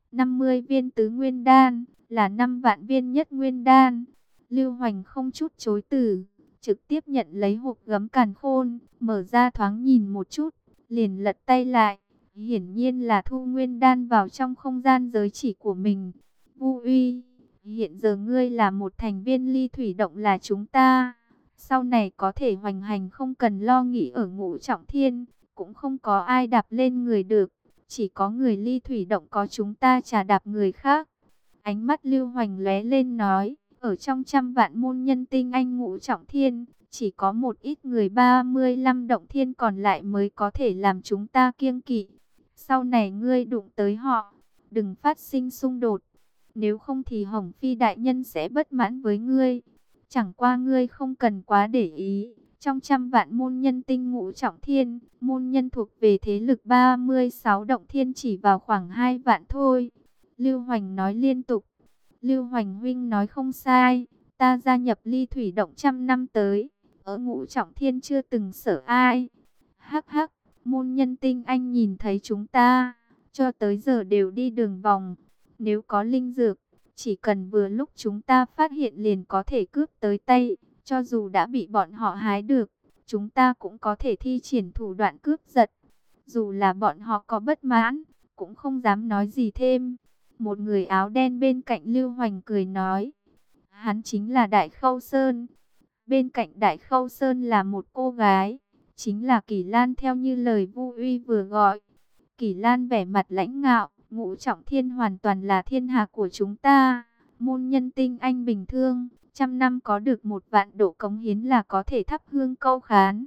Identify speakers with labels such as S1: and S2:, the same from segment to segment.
S1: 50 viên tứ nguyên đan, là 5 vạn viên nhất nguyên đan. Lưu Hoành không chút chối từ, trực tiếp nhận lấy hộp gấm càn khôn, mở ra thoáng nhìn một chút, liền lật tay lại. Hiển nhiên là thu nguyên đan vào trong không gian giới chỉ của mình. Vu Uy, hiện giờ ngươi là một thành viên ly thủy động là chúng ta. Sau này có thể hoành hành không cần lo nghĩ ở Ngũ Trọng Thiên, cũng không có ai đạp lên người được. Chỉ có người ly thủy động có chúng ta chà đạp người khác. Ánh mắt Lưu Hoành lóe lên nói, ở trong trăm vạn môn nhân tinh anh Ngũ Trọng Thiên, chỉ có một ít người 35 động thiên còn lại mới có thể làm chúng ta kiêng kỵ. Sau này ngươi đụng tới họ, đừng phát sinh xung đột. Nếu không thì Hồng Phi đại nhân sẽ bất mãn với ngươi. Chẳng qua ngươi không cần quá để ý. Trong trăm vạn môn nhân tinh Ngũ Trọng Thiên, môn nhân thuộc về thế lực 36 động thiên chỉ vào khoảng 2 vạn thôi. Lưu Hoành nói liên tục. Lưu Hoành huynh nói không sai. Ta gia nhập ly thủy động trăm năm tới. Ở Ngũ Trọng Thiên chưa từng sợ ai. Hắc hắc, môn nhân tinh anh nhìn thấy chúng ta, cho tới giờ đều đi đường vòng. Nếu có linh dược, chỉ cần vừa lúc chúng ta phát hiện liền có thể cướp tới tay. Cho dù đã bị bọn họ hái được, chúng ta cũng có thể thi triển thủ đoạn cướp giật. Dù là bọn họ có bất mãn, cũng không dám nói gì thêm. Một người áo đen bên cạnh Lưu Hoành cười nói. Hắn chính là Đại Khâu Sơn. Bên cạnh Đại Khâu Sơn là một cô gái, chính là Kỳ Lan theo như lời Vu Uy vừa gọi. Kỳ Lan vẻ mặt lãnh ngạo, Ngũ Trọng Thiên hoàn toàn là thiên hạ của chúng ta. Môn nhân tinh anh bình thường, trăm năm có được 1 vạn độ cống hiến là có thể thắp hương câu khán.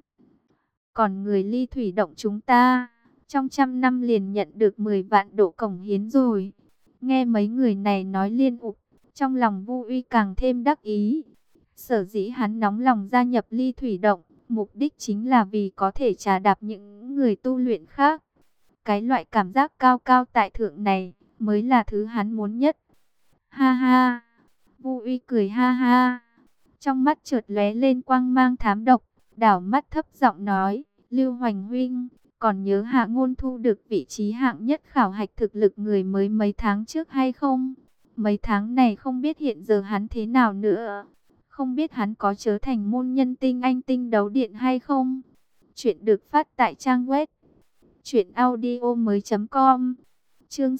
S1: Còn người ly thủy động chúng ta, trong trăm năm liền nhận được 10 vạn độ cống hiến rồi. Nghe mấy người này nói liên ục, trong lòng Vu Uy càng thêm đắc ý. Sở dĩ hắn nóng lòng gia nhập ly thủy động, mục đích chính là vì có thể trà đạp những người tu luyện khác. Cái loại cảm giác cao cao tại thượng này mới là thứ hắn muốn nhất. Ha ha, Vu Uy cười ha ha. Trong mắt chợt lóe lên quang mang thám độc, đảo mắt thấp giọng nói, Lưu Hoành huynh, còn nhớ Hạ Ngôn thu được vị trí hạng nhất khảo hạch thực lực người mới mấy tháng trước hay không? Mấy tháng này không biết hiện giờ hắn thế nào nữa. Không biết hắn có trở thành môn nhân tinh anh tinh đấu điện hay không? Chuyện được phát tại trang web truyệnaudiomoi.com. Chương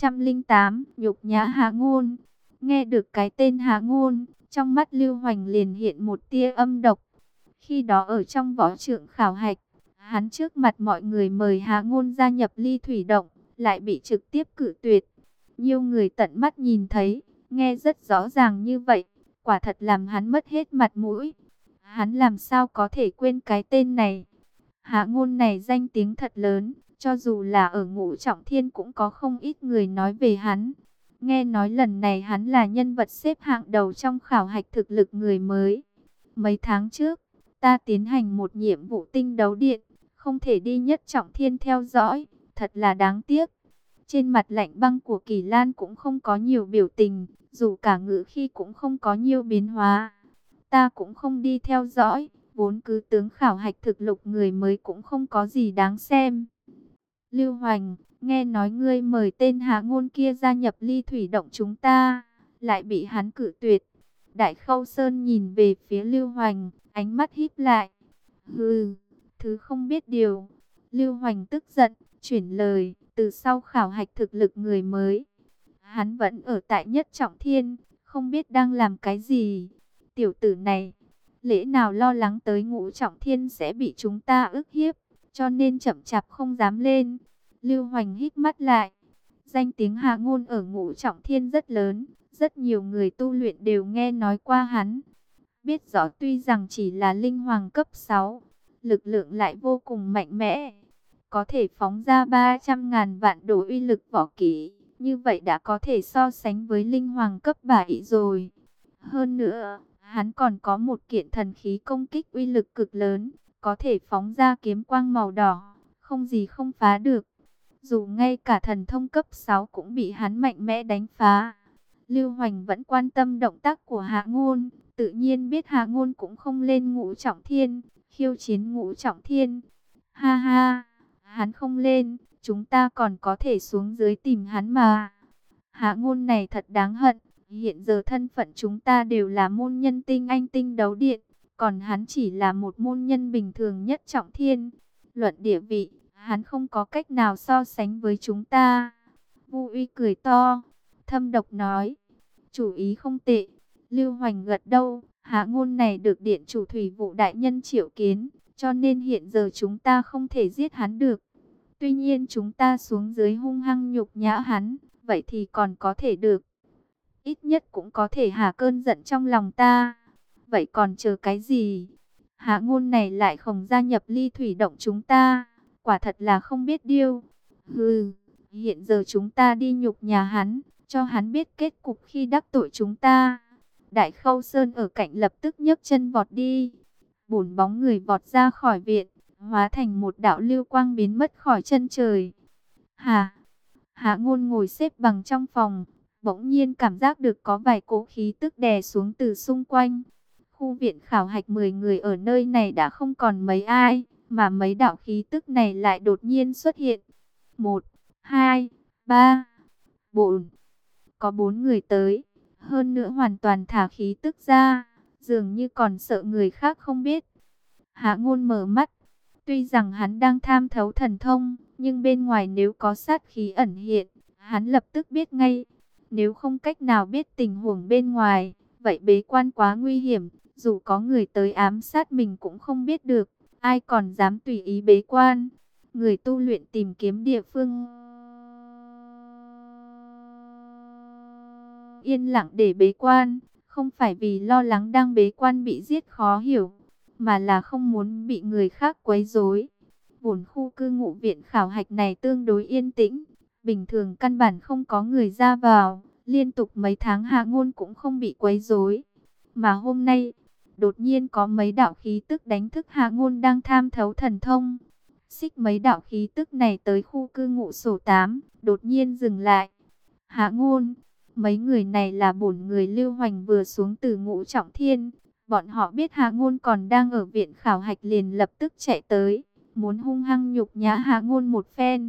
S1: 608, nhục nhã Hạ Ngôn. Nghe được cái tên Hạ Ngôn, trong mắt Lưu Hoành liền hiện một tia âm độc. Khi đó ở trong võ trượng khảo hạch, hắn trước mặt mọi người mời Hạ Ngôn gia nhập ly thủy động, lại bị trực tiếp cự tuyệt. Nhiều người tận mắt nhìn thấy, nghe rất rõ ràng như vậy, quả thật làm hắn mất hết mặt mũi. Hắn làm sao có thể quên cái tên này? Hạ Ngôn này danh tiếng thật lớn, cho dù là ở Ngũ Trọng Thiên cũng có không ít người nói về hắn. Nghe nói lần này hắn là nhân vật xếp hạng đầu trong khảo hạch thực lực người mới. Mấy tháng trước, ta tiến hành một nhiệm vụ tinh đấu điện, không thể đi nhất Trọng Thiên theo dõi, thật là đáng tiếc. Trên mặt lạnh băng của Kỳ Lan cũng không có nhiều biểu tình, dù cả ngữ khi cũng không có nhiều biến hóa. Ta cũng không đi theo dõi, vốn cứ tướng khảo hạch thực lực người mới cũng không có gì đáng xem. Lưu Hoành, nghe nói ngươi mời tên Hạ Ngôn kia gia nhập ly thủy động chúng ta, lại bị hắn cự tuyệt. Đại Khâu Sơn nhìn về phía Lưu Hoành, ánh mắt híp lại. Hừ, thứ không biết điều. Lưu Hoành tức giận, chuyển lời, từ sau khảo hạch thực lực người mới, hắn vẫn ở tại nhất Trọng Thiên, không biết đang làm cái gì. Tiểu tử này, lẽ nào lo lắng tới Ngũ Trọng Thiên sẽ bị chúng ta ức hiếp, cho nên chậm chạp không dám lên. Lưu Hoành hít mắt lại. Danh tiếng Hạ Ngôn ở Ngũ Trọng Thiên rất lớn, rất nhiều người tu luyện đều nghe nói qua hắn. Biết rõ tuy rằng chỉ là linh hoàng cấp 6, lực lượng lại vô cùng mạnh mẽ, có thể phóng ra 300.000 vạn đồ uy lực võ kỹ, như vậy đã có thể so sánh với linh hoàng cấp 7 rồi. Hơn nữa, hắn còn có một kiện thần khí công kích uy lực cực lớn, có thể phóng ra kiếm quang màu đỏ, không gì không phá được. Dù ngay cả thần thông cấp 6 cũng bị hắn mạnh mẽ đánh phá. Lưu Hoành vẫn quan tâm động tác của Hạ Ngôn, tự nhiên biết Hạ Ngôn cũng không lên Ngũ Trọng Thiên, khiêu chiến Ngũ Trọng Thiên. Ha ha, hắn không lên, chúng ta còn có thể xuống dưới tìm hắn mà. Hạ Ngôn này thật đáng hận. Hiện giờ thân phận chúng ta đều là môn nhân tinh anh tinh đấu điện, còn hắn chỉ là một môn nhân bình thường nhất trọng thiên. Luận địa vị, hắn không có cách nào so sánh với chúng ta. Vu Uy cười to, thâm độc nói, chủ ý không tệ. Lưu Hoành gật đầu, Hạ Ngôn này được điện chủ thủy vụ đại nhân triệu kiến, cho nên hiện giờ chúng ta không thể giết hắn được. Tuy nhiên chúng ta xuống dưới hung hăng nhục nhã hắn, vậy thì còn có thể được. Ít nhất cũng có thể hạ cơn giận trong lòng ta. Vậy còn chờ cái gì? Hạ Ngôn này lại không gia nhập Ly Thủy Động chúng ta, quả thật là không biết điêu. Hừ, hiện giờ chúng ta đi nhục nhà hắn, cho hắn biết kết cục khi đắc tội chúng ta. Đại Khâu Sơn ở cạnh lập tức nhấc chân vọt đi. Bổn bóng người vọt ra khỏi viện, hóa thành một đạo lưu quang biến mất khỏi chân trời. Hạ Ngôn ngồi xếp bằng trong phòng, bỗng nhiên cảm giác được có vài cỗ khí tức đè xuống từ xung quanh. Khu viện khảo hạch 10 người ở nơi này đã không còn mấy ai, mà mấy đạo khí tức này lại đột nhiên xuất hiện. 1, 2, 3, 4. Có 4 người tới, hơn nữa hoàn toàn thả khí tức ra, dường như còn sợ người khác không biết. Hạ Ngôn mở mắt, tuy rằng hắn đang tham thấu thần thông, nhưng bên ngoài nếu có sát khí ẩn hiện, hắn lập tức biết ngay. Nếu không cách nào biết tình huống bên ngoài, vậy bế quan quá nguy hiểm, dù có người tới ám sát mình cũng không biết được, ai còn dám tùy ý bế quan. Người tu luyện tìm kiếm địa phương yên lặng để bế quan, không phải vì lo lắng đang bế quan bị giết khó hiểu, mà là không muốn bị người khác quấy rối. Vốn khu cư ngụ viện khảo hạch này tương đối yên tĩnh, bình thường căn bản không có người ra vào, liên tục mấy tháng Hạ Ngôn cũng không bị quấy rối. Mà hôm nay, đột nhiên có mấy đạo khí tức đánh thức Hạ Ngôn đang tham thấu thần thông. Xích mấy đạo khí tức này tới khu cư ngụ sổ 8, đột nhiên dừng lại. Hạ Ngôn, mấy người này là bổn người Lưu Hoành vừa xuống từ Ngũ Trọng Thiên. Bọn họ biết Hạ Ngôn còn đang ở viện khảo hạch liền lập tức chạy tới, muốn hung hăng nhục nhã Hạ Ngôn một phen.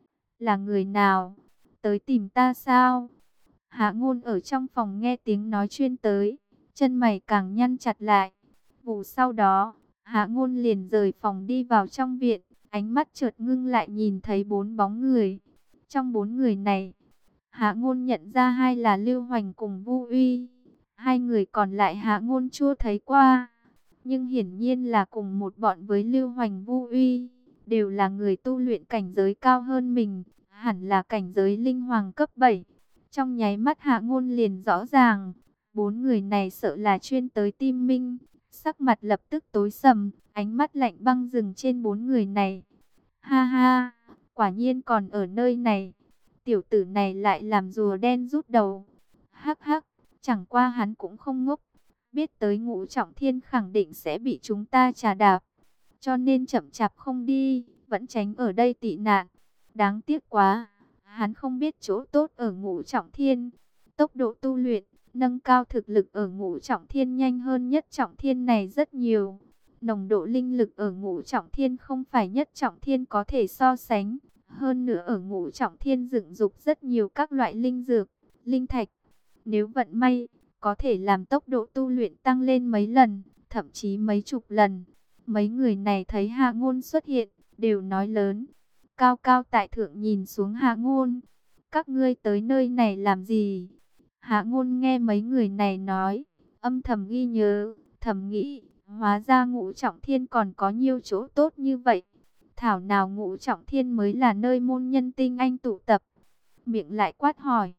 S1: Là người nào? Tới tìm ta sao? Hạ Ngôn ở trong phòng nghe tiếng nói chuyên tới, chân mày càng nhăn chặt lại. Vụ sau đó, Hạ Ngôn liền rời phòng đi vào trong viện, ánh mắt chợt ngưng lại nhìn thấy 4 bóng người. Trong 4 người này, Hạ Ngôn nhận ra 2 là Lưu Hoành cùng Vu Uy. 2 người còn lại Hạ Ngôn chưa thấy qua, nhưng hiển nhiên là cùng một bọn với Lưu Hoành Vu Uy, đều là người tu luyện cảnh giới cao hơn mình, hẳn là cảnh giới linh hoàng cấp 7. Trong nháy mắt Hạ Ngôn liền rõ ràng, 4 người này sợ là chuyên tới Tim Minh. Sắc mặt lập tức tối sầm, ánh mắt lạnh băng dừng trên 4 người này. Ha ha, quả nhiên còn ở nơi này. Tiểu tử này lại làm rùa đen rút đầu. Hắc hắc, chẳng qua hắn cũng không ngốc, biết tới Ngũ Trọng Thiên khẳng định sẽ bị chúng ta trà đạp, cho nên chậm chạp không đi, vẫn tránh ở đây tị nạn. Đáng tiếc quá, hắn không biết chỗ tốt ở Ngũ Trọng Thiên. Tốc độ tu luyện, nâng cao thực lực ở Ngũ Trọng Thiên nhanh hơn Nhất Trọng Thiên này rất nhiều. Nồng độ linh lực ở Ngũ Trọng Thiên không phải Nhất Trọng Thiên có thể so sánh. Hơn nữa ở Ngũ Trọng Thiên dựng dục rất nhiều các loại linh dược, linh thạch. Nếu vận may, có thể làm tốc độ tu luyện tăng lên mấy lần, thậm chí mấy chục lần. Mấy người này thấy Hạ Ngôn xuất hiện, đều nói lớn. Cao cao tại thượng nhìn xuống Hạ Ngôn. Các ngươi tới nơi này làm gì? Hạ Ngôn nghe mấy người này nói, âm thầm ghi nhớ, thầm nghĩ, hóa ra Ngũ Trọng Thiên còn có nhiều chỗ tốt như vậy. Thảo nào Ngũ Trọng Thiên mới là nơi môn nhân tinh anh tụ tập. Miệng lại quát hỏi,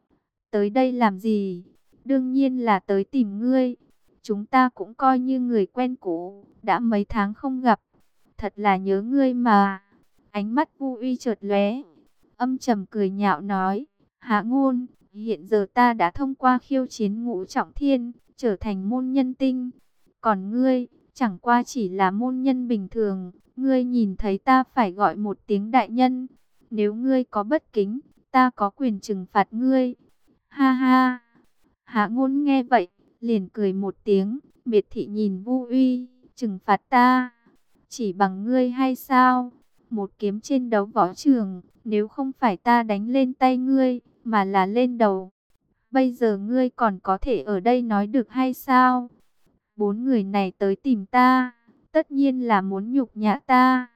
S1: tới đây làm gì? Đương nhiên là tới tìm ngươi. Chúng ta cũng coi như người quen cũ, đã mấy tháng không gặp. Thật là nhớ ngươi mà. Ánh mắt Vu Uy chợt lóe, âm trầm cười nhạo nói, Hạ Ngôn, hiện giờ ta đã thông qua khiêu chiến Ngũ Trọng Thiên, trở thành môn nhân tinh. Còn ngươi, chẳng qua chỉ là môn nhân bình thường. Ngươi nhìn thấy ta phải gọi một tiếng đại nhân. Nếu ngươi có bất kính, ta có quyền trừng phạt ngươi. Ha ha. Hạ Ngôn nghe vậy, liền cười một tiếng, miệt thị nhìn Vu Uy, trừng phạt ta, chỉ bằng ngươi hay sao? Một kiếm trên đấu võ trường, nếu không phải ta đánh lên tay ngươi, mà là lên đầu. Bây giờ ngươi còn có thể ở đây nói được hay sao? 4 người này tới tìm ta, tất nhiên là muốn nhục nhã ta.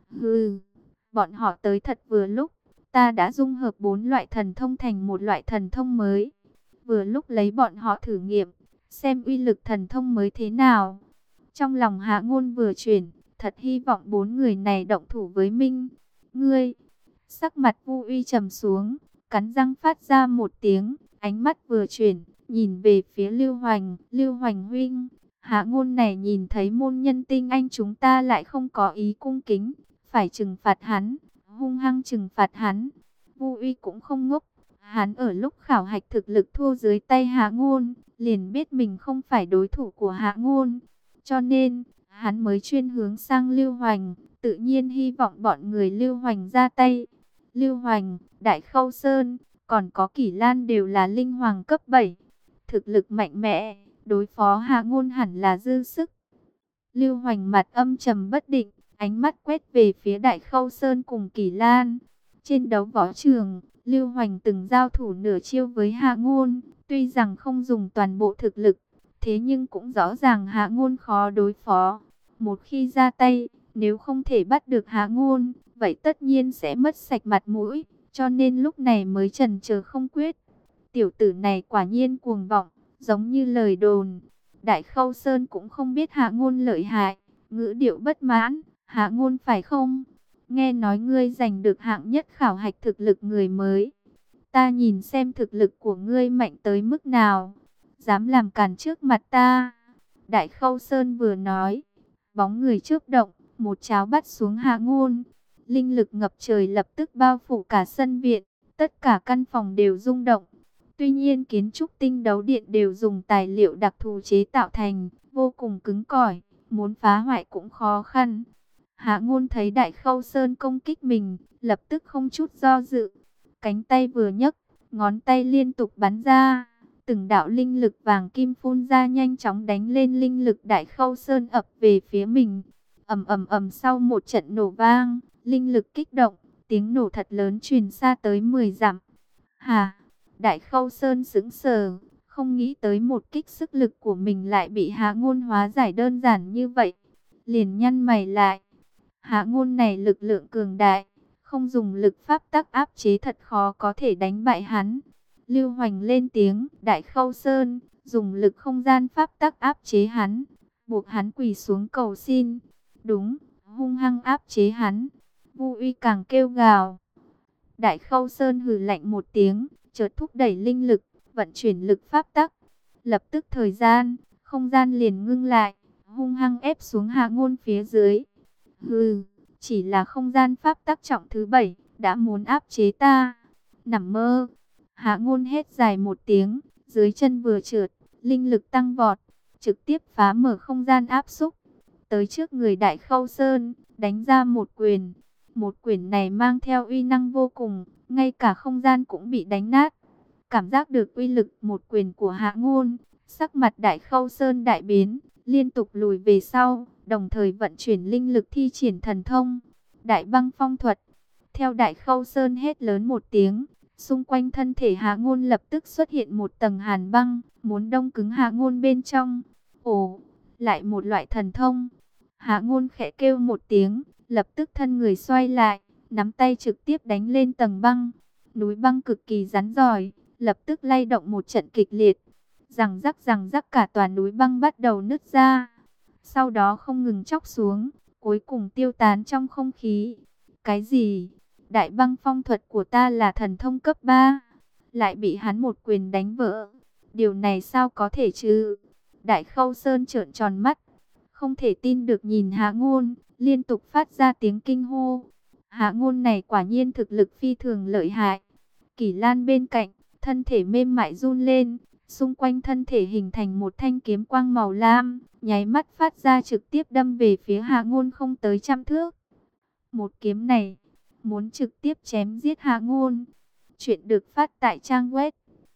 S1: Hừ, bọn họ tới thật vừa lúc, ta đã dung hợp 4 loại thần thông thành một loại thần thông mới. Vừa lúc lấy bọn họ thử nghiệm, xem uy lực thần thông mới thế nào. Trong lòng Hạ Ngôn vừa chuyển, thật hy vọng 4 người này động thủ với Minh. Ngươi, sắc mặt Vu Uy trầm xuống, cắn răng phát ra một tiếng, ánh mắt vừa chuyển, nhìn về phía Lưu Hoành. Lưu Hoành huynh, Hạ Ngôn này nhìn thấy môn nhân tinh anh chúng ta lại không có ý cung kính, phải trừng phạt hắn, hung hăng trừng phạt hắn. Vu Uy cũng không ngốc, hắn ở lúc khảo hạch thực lực thua dưới tay Hạ Ngôn, liền biết mình không phải đối thủ của Hạ Ngôn, cho nên hắn mới chuyên hướng sang Lưu Hoành, tự nhiên hy vọng bọn người Lưu Hoành ra tay. Lưu Hoành, Đại Khâu Sơn, còn có Kỷ Lan đều là linh hoàng cấp 7, thực lực mạnh mẽ, đối phó Hạ Ngôn hẳn là dư sức. Lưu Hoành mặt âm trầm bất định, ánh mắt quét về phía Đại Khâu Sơn cùng Kỷ Lan. Trên đấu võ trường, Lưu Hoành từng giao thủ nửa chiêu với Hạ Ngôn, tuy rằng không dùng toàn bộ thực lực, thế nhưng cũng rõ ràng Hạ Ngôn khó đối phó. Một khi ra tay, nếu không thể bắt được Hạ Ngôn, vậy tất nhiên sẽ mất sạch mặt mũi, cho nên lúc này mới chần chờ không quyết. Tiểu tử này quả nhiên cuồng vọng, giống như lời đồn. Đại Khâu Sơn cũng không biết Hạ Ngôn lợi hại, ngữ điệu bất mãn. Hạ Ngôn phải không? Nghe nói ngươi giành được hạng nhất khảo hạch thực lực người mới. Ta nhìn xem thực lực của ngươi mạnh tới mức nào. Dám làm cản trước mặt ta. Đại Khâu Sơn vừa nói, bóng người chớp động, một cháo bắt xuống Hạ Ngôn. Linh lực ngập trời lập tức bao phủ cả sân viện, tất cả căn phòng đều rung động. Tuy nhiên kiến trúc tinh đấu điện đều dùng tài liệu đặc thù chế tạo thành, vô cùng cứng cỏi, muốn phá hoại cũng khó khăn. Hạ Ngôn thấy Đại Khâu Sơn công kích mình, lập tức không chút do dự. Cánh tay vừa nhấc, ngón tay liên tục bắn ra. Từng đạo linh lực vàng kim phun ra nhanh chóng đánh lên linh lực Đại Khâu Sơn ập về phía mình. Ầm ầm ầm, sau một trận nổ vang, linh lực kích động, tiếng nổ thật lớn truyền xa tới 10 dặm. Hà, Đại Khâu Sơn sững sờ, không nghĩ tới một kích sức lực của mình lại bị Hạ Ngôn hóa giải đơn giản như vậy. Liền nhăn mày lại. Hạ Ngôn này lực lượng cường đại, không dùng lực pháp tắc áp chế thật khó có thể đánh bại hắn. Lưu Hoành lên tiếng, Đại Khâu Sơn, dùng lực không gian pháp tắc áp chế hắn, buộc hắn quỳ xuống cầu xin. Đúng, hung hăng áp chế hắn. Vu Uy càng kêu gào. Đại Khâu Sơn hừ lạnh một tiếng, chợt thúc đẩy linh lực, vận chuyển lực pháp tắc. Lập tức thời gian, không gian liền ngưng lại, hung hăng ép xuống Hạ Ngôn phía dưới. Hừ, chỉ là không gian pháp tắc trọng thứ 7, đã muốn áp chế ta. Nằm mơ. Hạ Ngôn hét dài một tiếng, dưới chân vừa trượt, linh lực tăng vọt, trực tiếp phá mở không gian áp xúc. Tới trước người Đại Khâu Sơn, đánh ra một quyền. Một quyền này mang theo uy năng vô cùng, ngay cả không gian cũng bị đánh nát. Cảm giác được uy lực một quyền của Hạ Ngôn, sắc mặt Đại Khâu Sơn đại biến, liên tục lùi về sau, đồng thời vận chuyển linh lực thi triển thần thông, Đại Băng Phong Thuật. Theo Đại Khâu Sơn hét lớn một tiếng, xung quanh thân thể Hạ Ngôn lập tức xuất hiện một tầng hàn băng, muốn đông cứng Hạ Ngôn bên trong. Ồ, lại một loại thần thông. Hạ Ngôn khẽ kêu một tiếng, lập tức thân người xoay lại, nắm tay trực tiếp đánh lên tầng băng. Núi băng cực kỳ rắn rỏi, lập tức lay động một trận kịch liệt. Rằng rắc cả tòa núi băng bắt đầu nứt ra. Sau đó không ngừng chóc xuống, cuối cùng tiêu tán trong không khí. Cái gì? Đại Băng Phong Thuật của ta là thần thông cấp 3, lại bị hắn một quyền đánh vỡ. Điều này sao có thể chứ? Đại Khâu Sơn trợn tròn mắt, không thể tin được nhìn Hạ Ngôn, liên tục phát ra tiếng kinh hô. Hạ Ngôn này quả nhiên thực lực phi thường lợi hại. Kỷ Lan bên cạnh, thân thể mềm mại run lên, xung quanh thân thể hình thành một thanh kiếm quang màu lam, nháy mắt phát ra trực tiếp đâm về phía Hạ Ngôn không tới 100 thước. Một kiếm này, muốn trực tiếp chém giết Hạ Ngôn. Chuyện được phát tại trang web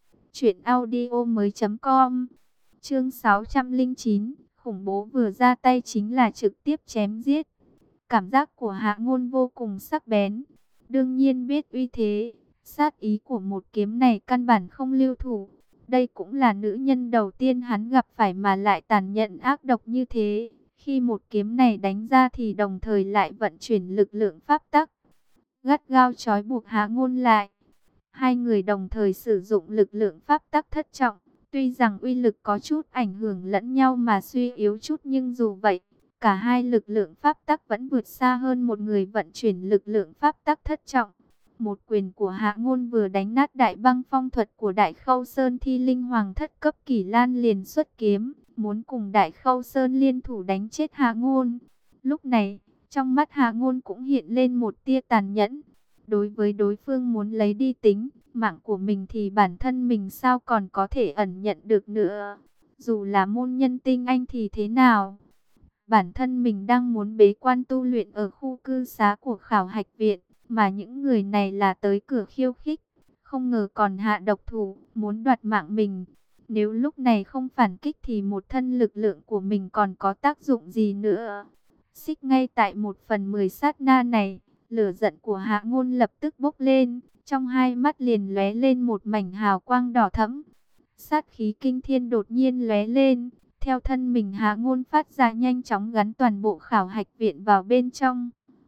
S1: truyệnaudiomoi.com. Chương 609, khủng bố vừa ra tay chính là trực tiếp chém giết. Cảm giác của Hạ Ngôn vô cùng sắc bén, đương nhiên biết uy thế, Sát ý của một kiếm này căn bản không lưu thủ. Đây cũng là nữ nhân đầu tiên hắn gặp phải mà lại tàn nhẫn ác độc như thế. Khi một kiếm này đánh ra thì đồng thời lại vận chuyển lực lượng pháp tắc, gắt gao trói buộc Hạ Ngôn lại. Hai người đồng thời sử dụng lực lượng pháp tắc thất trọng. Tuy rằng uy lực có chút ảnh hưởng lẫn nhau mà suy yếu chút, nhưng dù vậy, cả hai lực lượng pháp tắc vẫn vượt xa hơn một người vận chuyển lực lượng pháp tắc thất trọng. Một quyền của Hạ Ngôn vừa đánh nát đại băng phong thuật của Đại Khâu Sơn, Thi Linh Hoàng thất cấp Kỳ Lan liền xuất kiếm, muốn cùng Đại Khâu Sơn liên thủ đánh chết Hạ Ngôn. Lúc này, trong mắt Hạ Ngôn cũng hiện lên một tia tàn nhẫn. Đối với đối phương muốn lấy đi tính mạng của mình thì bản thân mình sao còn có thể ẩn nhận được nữa. Dù là môn nhân tinh anh thì thế nào? Bản thân mình đang muốn bế quan tu luyện ở khu cư xá của khảo hạch viện, mà những người này là tới cửa khiêu khích. Không ngờ còn hạ độc thủ, muốn đoạt mạng mình. Nếu lúc này không phản kích thì một thân lực lượng của mình còn có tác dụng gì nữa? Xích ngay tại 1/10 sát na này, lửa giận của Hạ Ngôn lập tức bốc lên, trong hai mắt liền lóe lên một mảnh hào quang đỏ thẫm. Sát khí kinh thiên đột nhiên lóe lên, theo thân mình Hạ Ngôn phát ra nhanh chóng gắn toàn bộ khảo hạch viện vào bên trong.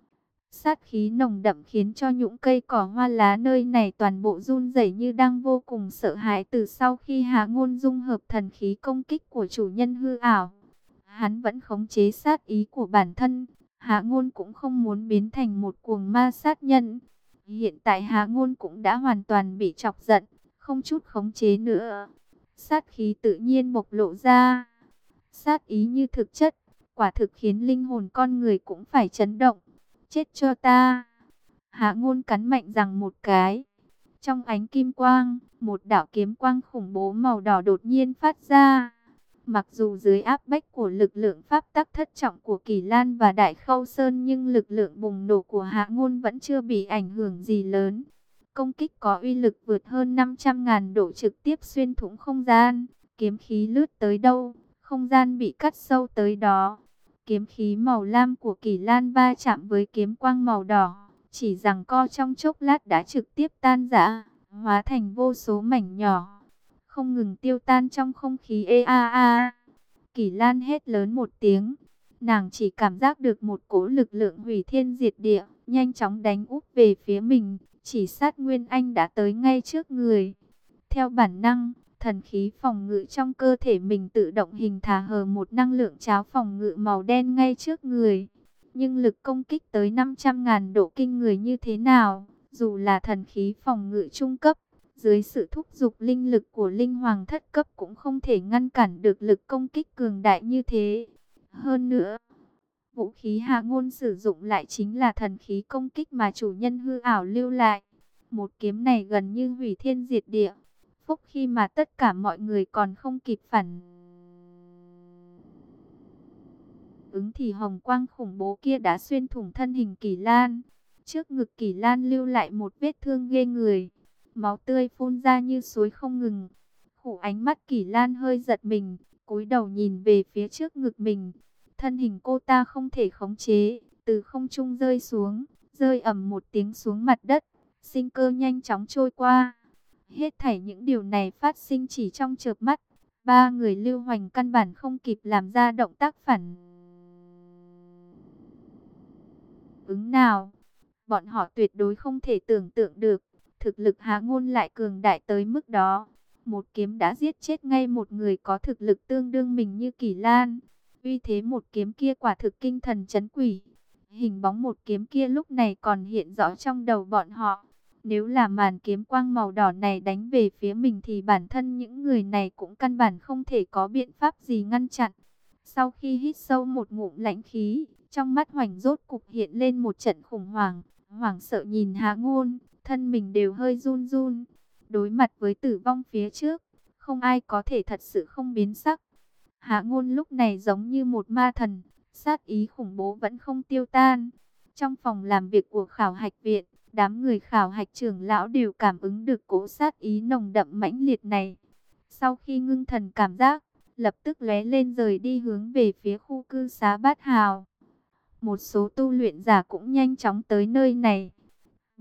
S1: Sát khí nồng đậm khiến cho những cây cỏ hoa lá nơi này toàn bộ run rẩy như đang vô cùng sợ hãi từ sau khi Hạ Ngôn dung hợp thần khí công kích của chủ nhân hư ảo. Hắn vẫn khống chế sát ý của bản thân. Hạ Ngôn cũng không muốn biến thành một cuồng ma sát nhân. Hiện tại Hạ Ngôn cũng đã hoàn toàn bị chọc giận, không chút khống chế nữa. Sát khí tự nhiên bộc lộ ra. Sát ý như thực chất, quả thực khiến linh hồn con người cũng phải chấn động. Chết cho ta! Hạ Ngôn cắn mạnh răng một cái. Trong ánh kim quang, một đạo kiếm quang khủng bố màu đỏ đột nhiên phát ra. Mặc dù dưới áp bách của lực lượng pháp tắc thất trọng của Kỳ Lan và Đại Khâu Sơn, nhưng lực lượng bùng nổ của Hạ Ngôn vẫn chưa bị ảnh hưởng gì lớn. Công kích có uy lực vượt hơn 500.000 độ, trực tiếp xuyên thủng không gian. Kiếm khí lướt tới đâu, không gian bị cắt sâu tới đó. Kiếm khí màu lam của Kỳ Lan va chạm với kiếm quang màu đỏ, chỉ giằng co trong chốc lát đã trực tiếp tan rã, hóa thành vô số mảnh nhỏ, không ngừng tiêu tan trong không khí. Kỳ Lan hét lớn một tiếng, nàng chỉ cảm giác được một cỗ lực lượng hủy thiên diệt địa, nhanh chóng đánh úp về phía mình, chỉ sát Nguyên Anh đã tới ngay trước người. Theo bản năng, thần khí phòng ngự trong cơ thể mình tự động hình thành một năng lượng cháo phòng ngự màu đen ngay trước người. Nhưng lực công kích tới 500.000 độ kinh người như thế nào, dù là thần khí phòng ngự trung cấp, dưới sự thúc giục linh lực của linh hoàng thất cấp cũng không thể ngăn cản được lực công kích cường đại như thế. Hơn nữa, vũ khí Hạ Ngôn sử dụng lại chính là thần khí công kích mà chủ nhân hư ảo lưu lại. Một kiếm này gần như hủy thiên diệt địa. Phúc khi mà tất cả mọi người còn không kịp phản ứng thì hồng quang khủng bố kia đã xuyên thủng thân hình Kỳ Lan. Trước ngực Kỳ Lan lưu lại một vết thương ghê người. Máu tươi phun ra như suối không ngừng. Khổ, ánh mắt Kỳ Lan hơi giật mình, cúi đầu nhìn về phía trước ngực mình. Thân hình cô ta không thể khống chế, từ không trung rơi xuống, rơi ầm một tiếng xuống mặt đất. Sinh cơ nhanh chóng trôi qua. Hết thảy những điều này phát sinh chỉ trong chớp mắt. Ba người Lưu Hoành căn bản không kịp làm ra động tác phản ứng nào. Bọn họ tuyệt đối không thể tưởng tượng được thực lực Hạ Ngôn lại cường đại tới mức đó. Một kiếm đã giết chết ngay một người có thực lực tương đương mình như Kỳ Lan. Uy thế một kiếm kia quả thực kinh thần chấn quỷ. Hình bóng một kiếm kia lúc này còn hiện rõ trong đầu bọn họ. Nếu là màn kiếm quang màu đỏ này đánh về phía mình thì bản thân những người này cũng căn bản không thể có biện pháp gì ngăn chặn. Sau khi hít sâu một ngụm lãnh khí, trong mắt Hoành rốt cục hiện lên một trận khủng hoảng. Hoảng sợ nhìn Hạ Ngôn, thân mình đều hơi run run. Đối mặt với tử vong phía trước, không ai có thể thật sự không biến sắc. Hạ Ngôn lúc này giống như một ma thần, sát ý khủng bố vẫn không tiêu tan. Trong phòng làm việc của khảo hạch viện, đám người khảo hạch trưởng lão đều cảm ứng được cỗ sát ý nồng đậm mãnh liệt này. Sau khi ngưng thần cảm giác, lập tức lóe lên rời đi hướng về phía khu cư xá Bát Hào. Một số tu luyện giả cũng nhanh chóng tới nơi này.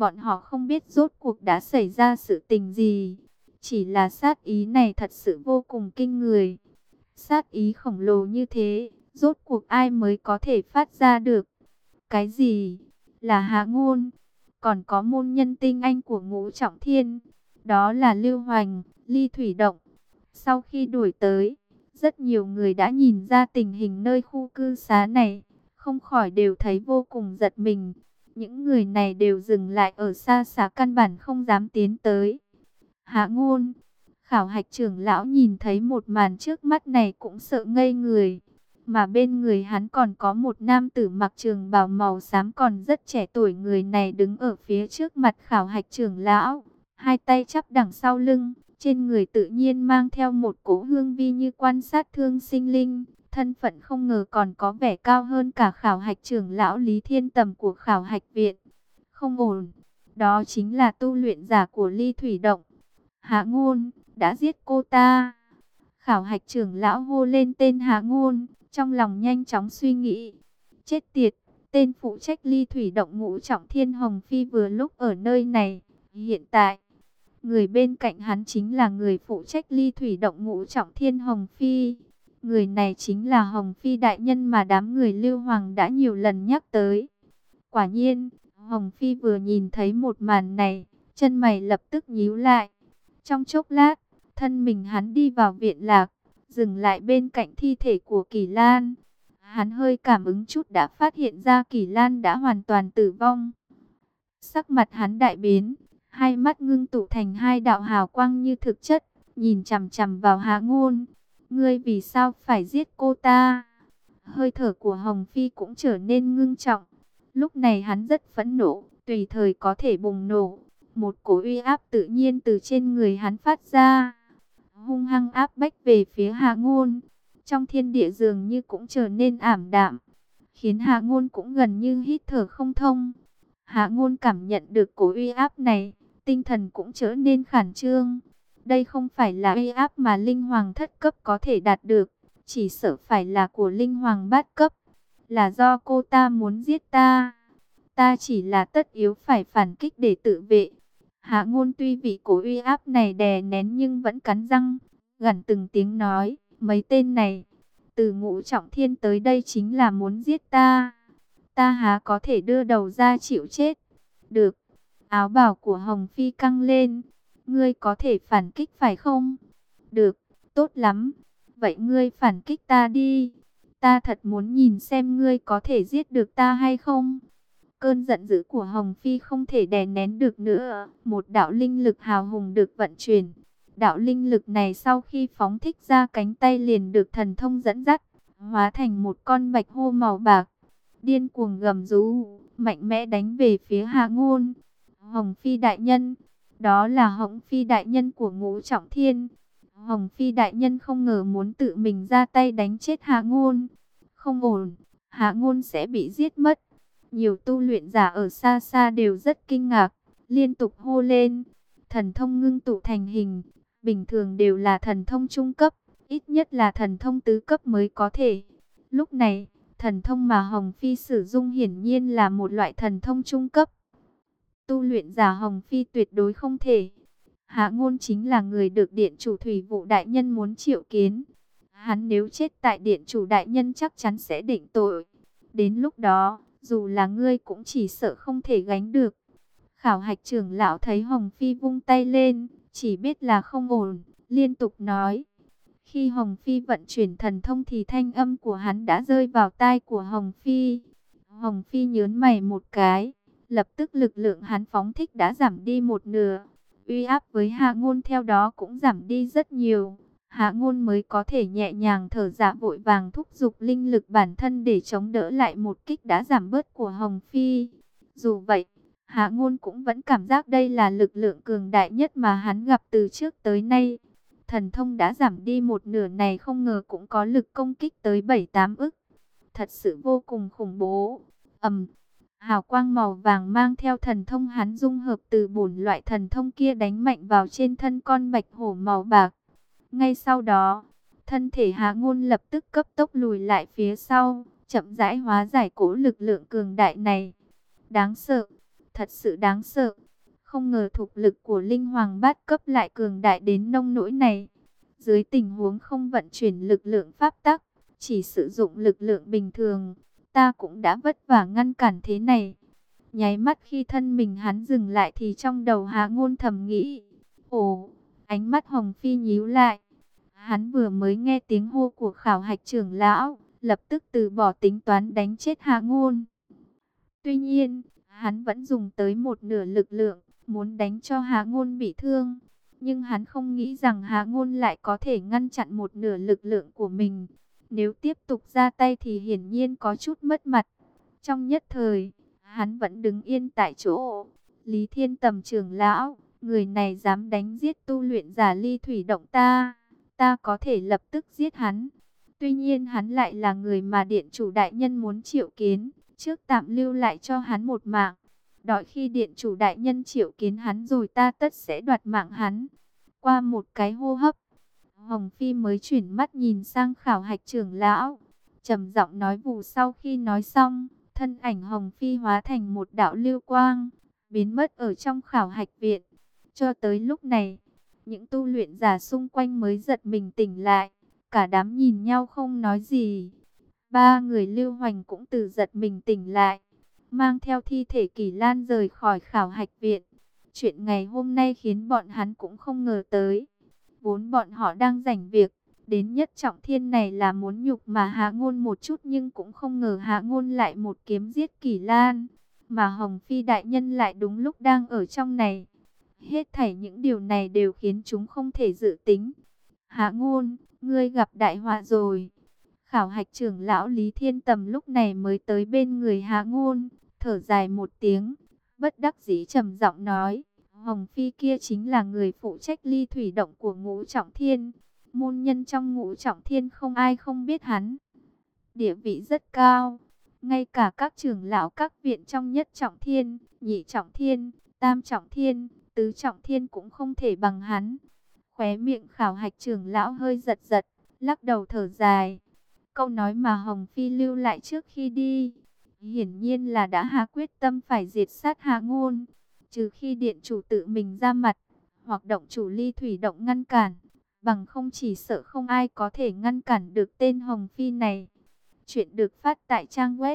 S1: Bọn họ không biết rốt cuộc đã xảy ra sự tình gì. Chỉ là sát ý này thật sự vô cùng kinh người. Sát ý khổng lồ như thế, rốt cuộc ai mới có thể phát ra được? Cái gì? Là Hạ Ngôn. Còn có môn nhân tinh anh của Ngũ Trọng Thiên. Đó là Lưu Hoành, Ly Thủy Động. Sau khi đuổi tới, rất nhiều người đã nhìn ra tình hình nơi khu cư xá này, không khỏi đều thấy vô cùng giật mình. Những người này đều dừng lại ở xa xa, căn bản không dám tiến tới. Hạ Ngôn, Khảo Hạch trưởng lão nhìn thấy một màn trước mắt này cũng sợ ngây người. Mà bên người hắn còn có một nam tử mặc trường bào màu xám còn rất trẻ tuổi. Người này đứng ở phía trước mặt Khảo Hạch trưởng lão, hai tay chắp đằng sau lưng, trên người tự nhiên mang theo một cỗ hương vi như quan sát thương sinh linh. Thân phận không ngờ còn có vẻ cao hơn cả Khảo Hạch trưởng lão Lý Thiên Tầm của Khảo Hạch viện. Không ổn, đó chính là tu luyện giả của Ly Thủy Động. Hạ Ngôn, đã giết cô ta. Khảo Hạch trưởng lão hô lên tên Hạ Ngôn, trong lòng nhanh chóng suy nghĩ. Chết tiệt, tên phụ trách Ly Thủy Động Ngũ Trọng Thiên Hồng Phi vừa lúc ở nơi này. Hiện tại, người bên cạnh hắn chính là người phụ trách Ly Thủy Động Ngũ Trọng Thiên Hồng Phi. Người này chính là Hồng Phi đại nhân mà đám người Lưu Hoàng đã nhiều lần nhắc tới. Quả nhiên, Hồng Phi vừa nhìn thấy một màn này, chân mày lập tức nhíu lại. Trong chốc lát, thân mình hắn đi vào viện lạc, dừng lại bên cạnh thi thể của Kỳ Lan. Hắn hơi cảm ứng chút đã phát hiện ra Kỳ Lan đã hoàn toàn tử vong. Sắc mặt hắn đại biến, hai mắt ngưng tụ thành hai đạo hào quang như thực chất, nhìn chằm chằm vào Hạ Ngôn. Ngươi vì sao phải giết cô ta? Hơi thở của Hồng Phi cũng trở nên ngưng trọng. Lúc này hắn rất phẫn nộ, tùy thời có thể bùng nổ. Một cỗ uy áp tự nhiên từ trên người hắn phát ra, hung hăng áp bách về phía Hạ Ngôn. Trong thiên địa dường như cũng trở nên ảm đạm, khiến Hạ Ngôn cũng gần như hít thở không thông. Hạ Ngôn cảm nhận được cỗ uy áp này, tinh thần cũng trở nên khẩn trương. Đây không phải là uy áp mà linh hoàng thất cấp có thể đạt được, chỉ sợ phải là của linh hoàng bát cấp. Là do cô ta muốn giết ta. Ta chỉ là tất yếu phải phản kích để tự vệ. Hạ Ngôn tuy bị cổ uy áp này đè nén nhưng vẫn cắn răng, gằn từng tiếng nói, mấy tên này, từ Ngũ Trọng Thiên tới đây chính là muốn giết ta. Ta há có thể đưa đầu ra chịu chết. Được, áo bào của Hồng Phi căng lên, ngươi có thể phản kích phải không? Được, tốt lắm, vậy ngươi phản kích ta đi. Ta thật muốn nhìn xem ngươi có thể giết được ta hay không. Cơn giận dữ của Hồng Phi không thể đè nén được nữa. Một đạo linh lực hào hùng được vận chuyển. Đạo linh lực này sau khi phóng thích ra cánh tay liền được thần thông dẫn dắt, hóa thành một con bạch hô màu bạc. Điên cuồng gầm rú, mạnh mẽ đánh về phía Hạ Ngôn. Hồng Phi đại nhân, đó là Hồng Phi đại nhân của Ngũ Trọng Thiên. Hồng Phi đại nhân không ngờ muốn tự mình ra tay đánh chết Hạ Ngôn. Không ổn, Hạ Ngôn sẽ bị giết mất. Nhiều tu luyện giả ở xa xa đều rất kinh ngạc, liên tục hô lên. Thần thông ngưng tụ thành hình, bình thường đều là thần thông trung cấp, ít nhất là thần thông tứ cấp mới có thể. Lúc này, thần thông mà Hồng Phi sử dụng hiển nhiên là một loại thần thông trung cấp. Tu luyện giả Hồng Phi tuyệt đối không thể. Hạ Ngôn chính là người được Điện chủ Thủy Vụ đại nhân muốn triệu kiến. Hắn nếu chết tại Điện chủ đại nhân chắc chắn sẽ định tội. Đến lúc đó, dù là ngươi cũng chỉ sợ không thể gánh được. Khảo Hạch trưởng lão thấy Hồng Phi vung tay lên, chỉ biết là không ổn, liên tục nói. Khi Hồng Phi vận chuyển thần thông thì thanh âm của hắn đã rơi vào tai của Hồng Phi. Hồng Phi nhớn mày một cái, lập tức lực lượng hắn phóng thích đã giảm đi một nửa. Uy áp với Hạ Ngôn theo đó cũng giảm đi rất nhiều. Hạ Ngôn mới có thể nhẹ nhàng thở ra, vội vàng thúc giục linh lực bản thân để chống đỡ lại một kích đã giảm bớt của Hồng Phi. Dù vậy, Hạ Ngôn cũng vẫn cảm giác đây là lực lượng cường đại nhất mà hắn gặp từ trước tới nay. Thần thông đã giảm đi một nửa này không ngờ cũng có lực công kích tới 7-8 ức. Thật sự vô cùng khủng bố. Hào quang màu vàng mang theo thần thông hắn dung hợp từ bổn loại thần thông kia đánh mạnh vào trên thân con bạch hổ màu bạc. Ngay sau đó, thân thể Hạ Ngôn lập tức cấp tốc lùi lại phía sau, chậm rãi hóa giải cỗ lực lượng cường đại này. Đáng sợ, thật sự đáng sợ. Không ngờ thuộc lực của linh hoàng bát cấp lại cường đại đến nông nỗi này. Dưới tình huống không vận chuyển lực lượng pháp tắc, chỉ sử dụng lực lượng bình thường, ta cũng đã vất vả ngăn cản thế này. Nháy mắt khi thân mình hắn dừng lại thì trong đầu Hạ Ngôn thầm nghĩ, ồ, ánh mắt Hồng Phi nhíu lại. Hắn vừa mới nghe tiếng hô của khảo hạch trưởng lão, lập tức từ bỏ tính toán đánh chết Hạ Ngôn. Tuy nhiên, hắn vẫn dùng tới một nửa lực lượng, muốn đánh cho Hạ Ngôn bị thương. Nhưng hắn không nghĩ rằng Hạ Ngôn lại có thể ngăn chặn một nửa lực lượng của mình. Nếu tiếp tục ra tay thì hiển nhiên có chút mất mặt. Trong nhất thời, hắn vẫn đứng yên tại chỗ. Lý Thiên Tầm trưởng lão, người này dám đánh giết tu luyện giả Ly Thủy Động ta, ta có thể lập tức giết hắn. Tuy nhiên hắn lại là người mà điện chủ đại nhân muốn triệu kiến, trước tạm lưu lại cho hắn một mạng. Đợi khi điện chủ đại nhân triệu kiến hắn rồi ta tất sẽ đoạt mạng hắn. Qua một cái hô hấp, Hồng Phi mới chuyển mắt nhìn sang khảo hạch trưởng lão, trầm giọng nói vù. Sau khi nói xong, thân ảnh Hồng Phi hóa thành một đạo lưu quang, biến mất ở trong khảo hạch viện. Cho tới lúc này, những tu luyện giả xung quanh mới giật mình tỉnh lại, cả đám nhìn nhau không nói gì. Ba người Lưu Hoành cũng từ giật mình tỉnh lại, mang theo thi thể Kỳ Lan rời khỏi khảo hạch viện. Chuyện ngày hôm nay khiến bọn hắn cũng không ngờ tới. Vốn bọn họ đang rảnh việc, đến Nhất Trọng Thiên này là muốn nhục mà Hạ Ngôn một chút, nhưng cũng không ngờ Hạ Ngôn lại một kiếm giết Kỳ Lan, mà Hồng Phi đại nhân lại đúng lúc đang ở trong này. Hết thảy những điều này đều khiến chúng không thể dự tính. Hạ Ngôn, ngươi gặp đại họa rồi. Khảo hạch trưởng lão Lý Thiên Tầm lúc này mới tới bên người Hạ Ngôn, thở dài một tiếng, bất đắc dĩ trầm giọng nói, Hồng Phi kia chính là người phụ trách Ly Thủy Động của Ngũ Trọng Thiên. Môn nhân trong Ngũ Trọng Thiên không ai không biết hắn. Địa vị rất cao, ngay cả các trưởng lão các viện trong Nhất Trọng Thiên, Nhị Trọng Thiên, Tam Trọng Thiên, Tứ Trọng Thiên cũng không thể bằng hắn. Khóe miệng khảo hạch trưởng lão hơi giật giật, lắc đầu thở dài. Câu nói mà Hồng Phi lưu lại trước khi đi, hiển nhiên là đã hạ quyết tâm phải diệt sát Hạ Ngôn. Trừ khi điện chủ tự mình ra mặt, hoặc động chủ Ly Thủy Động ngăn cản, bằng không chỉ sợ không ai có thể ngăn cản được tên Hồng Phi này. Chuyện được phát tại trang web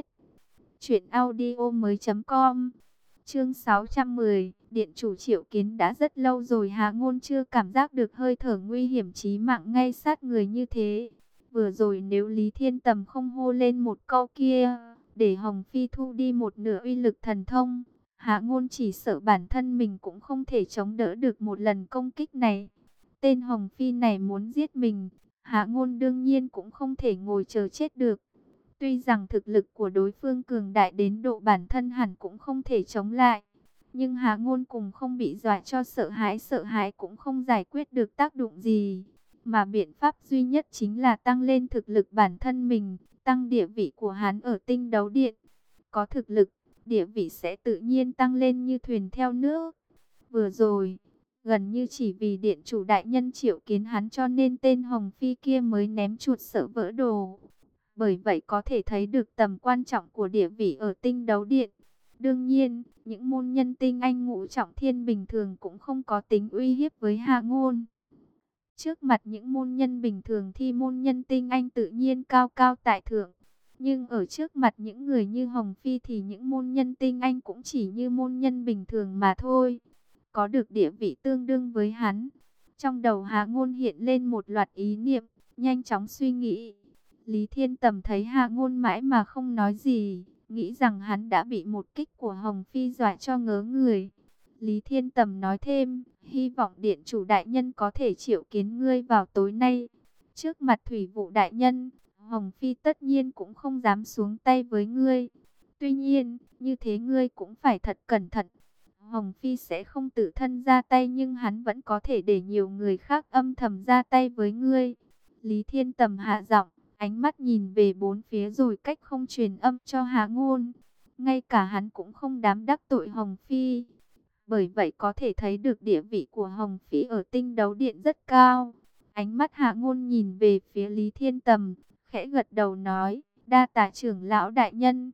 S1: truyệnaudiomoi.com. Chương 610, điện chủ triệu kiến. Đã rất lâu rồi Hạ Ngôn chưa cảm giác được hơi thở nguy hiểm chí mạng ngay sát người như thế. Vừa rồi nếu Lý Thiên Tầm không hô lên một câu kia, để Hồng Phi thu đi một nửa uy lực thần thông, Hạ Ngôn chỉ sợ bản thân mình cũng không thể chống đỡ được một lần công kích này. Tên Hồng Phi này muốn giết mình, Hạ Ngôn đương nhiên cũng không thể ngồi chờ chết được. Tuy rằng thực lực của đối phương cường đại đến độ bản thân hẳn cũng không thể chống lại, nhưng Hạ Ngôn cùng không bị dọa cho sợ hãi cũng không giải quyết được tác dụng gì. Mà biện pháp duy nhất chính là tăng lên thực lực bản thân mình, tăng địa vị của hắn ở Tinh Đấu Điện. Có thực lực, địa vị sẽ tự nhiên tăng lên như thuyền theo nước. Vừa rồi, gần như chỉ vì điện chủ đại nhân triệu kiến hắn cho nên tên Hồng Phi kia mới ném chuột sợ vỡ đồ. Bởi vậy có thể thấy được tầm quan trọng của địa vị ở Tinh Đấu Điện. Đương nhiên, những môn nhân tinh anh Ngũ Trọng Thiên bình thường cũng không có tính uy hiếp với Hạ Ngôn. Trước mặt những môn nhân bình thường thì môn nhân tinh anh tự nhiên cao cao tại thượng. Nhưng ở trước mặt những người như Hồng Phi thì những môn nhân tinh anh cũng chỉ như môn nhân bình thường mà thôi. Có được địa vị tương đương với hắn. Trong đầu Hạ Ngôn hiện lên một loạt ý niệm, nhanh chóng suy nghĩ. Lý Thiên Tầm thấy Hạ Ngôn mãi mà không nói gì, nghĩ rằng hắn đã bị một kích của Hồng Phi dọa cho ngớ người. Lý Thiên Tầm nói thêm, hy vọng điện chủ đại nhân có thể triệu kiến ngươi vào tối nay. Trước mặt Thủy Vụ đại nhân, Hồng Phi tất nhiên cũng không dám xuống tay với ngươi. Tuy nhiên, như thế ngươi cũng phải thật cẩn thận. Hồng Phi sẽ không tự thân ra tay nhưng hắn vẫn có thể để nhiều người khác âm thầm ra tay với ngươi. Lý Thiên Tầm hạ giọng, ánh mắt nhìn về bốn phía rồi cách không truyền âm cho Hạ Ngôn. Ngay cả hắn cũng không dám đắc tội Hồng Phi. Bởi vậy có thể thấy được địa vị của Hồng Phi ở Tinh Đấu Điện rất cao. Ánh mắt Hạ Ngôn nhìn về phía Lý Thiên Tầm, khẽ gật đầu nói, đa tạ trưởng lão đại nhân.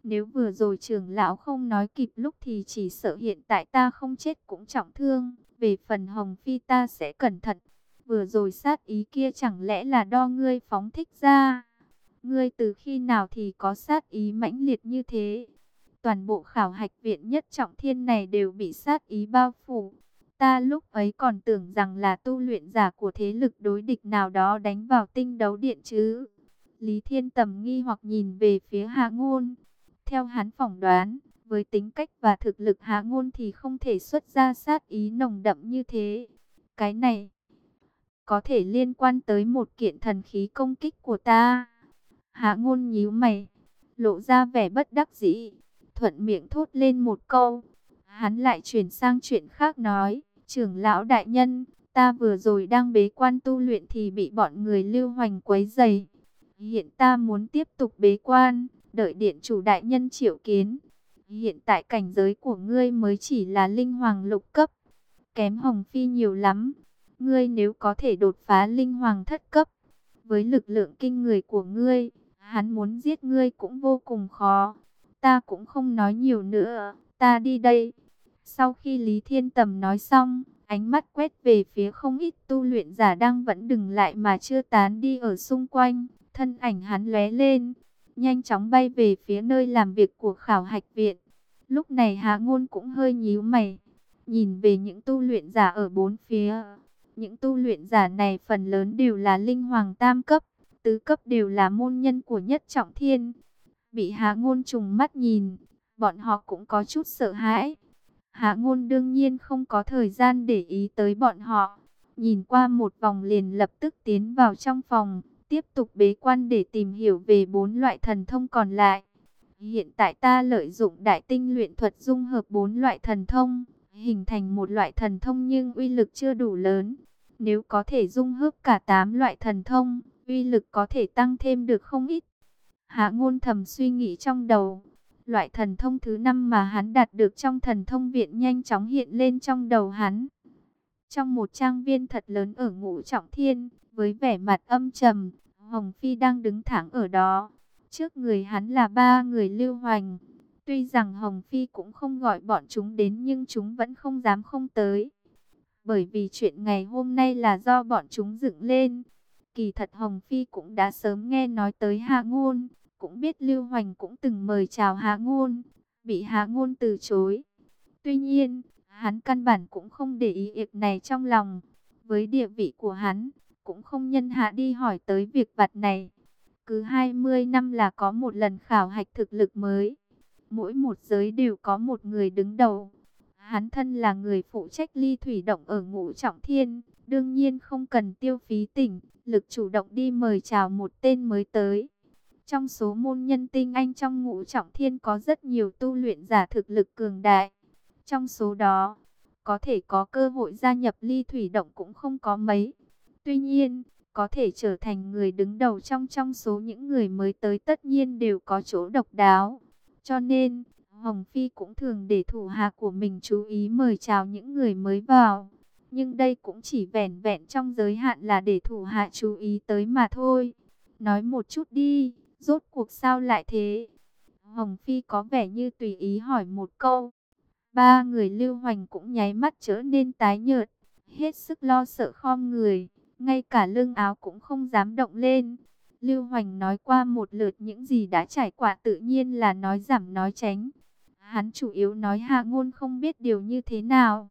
S1: Nếu vừa rồi trưởng lão không nói kịp lúc thì chỉ sợ hiện tại ta không chết cũng trọng thương. Về phần Hồng Phi ta sẽ cẩn thận. Vừa rồi sát ý kia chẳng lẽ là do ngươi phóng thích ra? Ngươi từ khi nào thì có sát ý mãnh liệt như thế? Toàn bộ khảo hạch viện Nhất Trọng Thiên này đều bị sát ý bao phủ. Ta lúc ấy còn tưởng rằng là tu luyện giả của thế lực đối địch nào đó đánh vào tinh đấu điện chứ. Lý Thiên Tầm nghi hoặc nhìn về phía Hạ Ngôn. Theo hắn phỏng đoán, với tính cách và thực lực Hạ Ngôn thì không thể xuất ra sát ý nồng đậm như thế. Cái này có thể liên quan tới một kiện thần khí công kích của ta. Hạ Ngôn nhíu mày, lộ ra vẻ bất đắc dĩ, thuận miệng thốt lên một câu. Hắn lại chuyển sang chuyện khác nói, trưởng lão đại nhân, ta vừa rồi đang bế quan tu luyện thì bị bọn người Lưu Hoành quấy rầy. Hiện ta muốn tiếp tục bế quan, đợi điện chủ đại nhân triệu kiến. Hiện tại cảnh giới của ngươi mới chỉ là linh hoàng lục cấp, kém Hồng Phi nhiều lắm. Ngươi nếu có thể đột phá linh hoàng thất cấp, với lực lượng kinh người của ngươi, hắn muốn giết ngươi cũng vô cùng khó. Ta cũng không nói nhiều nữa, ta đi đây. Sau khi Lý Thiên Tầm nói xong, ánh mắt quét về phía không ít tu luyện giả đang vẫn dừng lại mà chưa tán đi ở xung quanh. Thân ảnh hắn lóe lên, nhanh chóng bay về phía nơi làm việc của khảo hạch viện. Lúc này Hạ Ngôn cũng hơi nhíu mày, nhìn về những tu luyện giả ở bốn phía. Những tu luyện giả này phần lớn đều là linh hoàng tam cấp, tứ cấp đều là môn nhân của Nhất Trọng Thiên. Bị Hạ Ngôn trùng mắt nhìn, bọn họ cũng có chút sợ hãi. Hạ Ngôn đương nhiên không có thời gian để ý tới bọn họ. Nhìn qua một vòng liền lập tức tiến vào trong phòng, tiếp tục bế quan để tìm hiểu về 4 loại thần thông còn lại. Hiện tại ta lợi dụng đại tinh luyện thuật dung hợp 4 loại thần thông, hình thành một loại thần thông nhưng uy lực chưa đủ lớn. Nếu có thể dung hợp cả 8 loại thần thông, uy lực có thể tăng thêm được không ít. Hạ Ngôn thầm suy nghĩ trong đầu. Loại thần thông thứ 5 mà hắn đạt được trong thần thông viện nhanh chóng hiện lên trong đầu hắn. Trong một trang viên thật lớn ở Ngũ Trọng Thiên, với vẻ mặt âm trầm, Hồng Phi đang đứng thẳng ở đó. Trước người hắn là 3 người Lưu Hoành. Tuy rằng Hồng Phi cũng không gọi bọn chúng đến nhưng chúng vẫn không dám không tới. Bởi vì chuyện ngày hôm nay là do bọn chúng dựng lên. Kỳ thật Hồng Phi cũng đã sớm nghe nói tới Hạ Ngôn, cũng biết Lưu Hoành cũng từng mời chào Hạ Ngôn, bị Hạ Ngôn từ chối. Tuy nhiên, hắn căn bản cũng không để ý việc này trong lòng. Với địa vị của hắn, cũng không nhân hạ đi hỏi tới việc vặt này. Cứ 20 năm là có một lần khảo hạch thực lực mới. Mỗi một giới đều có một người đứng đầu. Hắn thân là người phụ trách ly thủy động ở Ngũ Trọng Thiên, đương nhiên không cần tiêu phí tỉnh, lực chủ động đi mời chào một tên mới tới. Trong số môn nhân tinh anh trong Ngũ Trọng Thiên có rất nhiều tu luyện giả thực lực cường đại. Trong số đó, có thể có cơ hội gia nhập ly thủy động cũng không có mấy. Tuy nhiên, có thể trở thành người đứng đầu trong số những người mới tới tất nhiên đều có chỗ độc đáo. Cho nên, Hồng Phi cũng thường để thủ hạ của mình chú ý mời chào những người mới vào. Nhưng đây cũng chỉ vẻn vẹn trong giới hạn là để thủ hạ chú ý tới mà thôi. Nói một chút đi, rốt cuộc sao lại thế? Hồng Phi có vẻ như tùy ý hỏi một câu. 3 người Lưu Hoành cũng nháy mắt trở nên tái nhợt, hết sức lo sợ khom người, ngay cả lưng áo cũng không dám động lên. Lưu Hoành nói qua một lượt những gì đã trải qua tự nhiên là nói giảm nói tránh. Hắn chủ yếu nói Hạ Ngôn không biết điều như thế nào,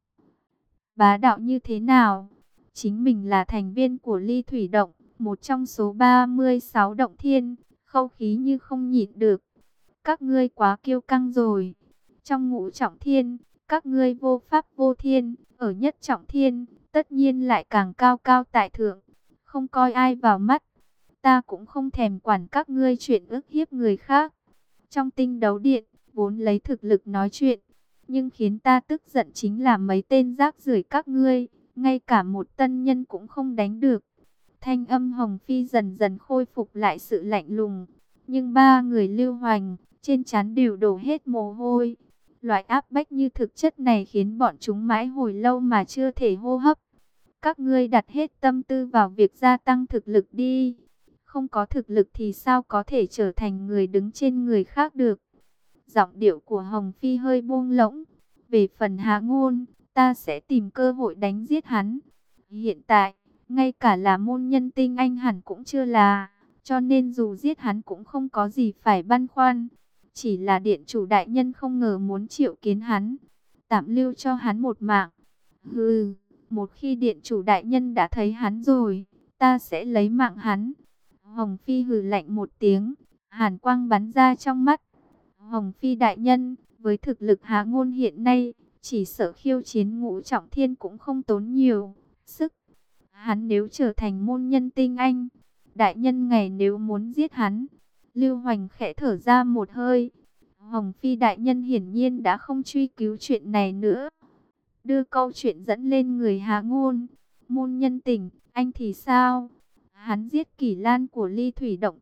S1: bá đạo như thế nào. Chính mình là thành viên của ly thủy động, một trong số 36 động thiên, khẩu khí như không nhịn được. Các ngươi quá kiêu căng rồi. Trong Ngũ Trọng Thiên, các ngươi vô pháp vô thiên, ở Nhất Trọng Thiên, tất nhiên lại càng cao cao tại thượng, không coi ai vào mắt. Ta cũng không thèm quản các ngươi chuyện ức hiếp người khác. Trong tinh đấu điện, vốn lấy thực lực nói chuyện, nhưng khiến ta tức giận chính là mấy tên rác rưởi các ngươi, ngay cả một tân nhân cũng không đánh được. Thanh âm Hồng Phi dần dần khôi phục lại sự lạnh lùng, nhưng 3 người Lưu Hoành trên trán đều đổ hết mồ hôi. Loại áp bách như thực chất này khiến bọn chúng mãi hồi lâu mà chưa thể hô hấp. Các ngươi đặt hết tâm tư vào việc gia tăng thực lực đi. Không có thực lực thì sao có thể trở thành người đứng trên người khác được. Giọng điệu của Hồng Phi hơi buông lỏng. Về phần Hạ Ngôn, ta sẽ tìm cơ hội đánh giết hắn. Hiện tại, ngay cả là môn nhân tinh anh hẳn cũng chưa là, cho nên dù giết hắn cũng không có gì phải băn khoăn. Chỉ là điện chủ đại nhân không ngờ muốn triệu kiến hắn, tạm lưu cho hắn một mạng. Hừ, một khi điện chủ đại nhân đã thấy hắn rồi, ta sẽ lấy mạng hắn. Hồng Phi hừ lạnh một tiếng, hàn quang bắn ra trong mắt. Hồng Phi đại nhân, với thực lực Hạ Ngôn hiện nay, chỉ sợ khiêu chiến ngũ trọng thiên cũng không tốn nhiều sức. Hắn nếu trở thành môn nhân tinh anh, đại nhân ngày nếu muốn giết hắn. Lưu Hoành khẽ thở ra một hơi. Hồng Phi đại nhân hiển nhiên đã không truy cứu chuyện này nữa, đưa câu chuyện dẫn lên người Hạ Ngôn. Môn nhân tình, anh thì sao? Hắn giết Kỷ Lan của Ly Thủy Động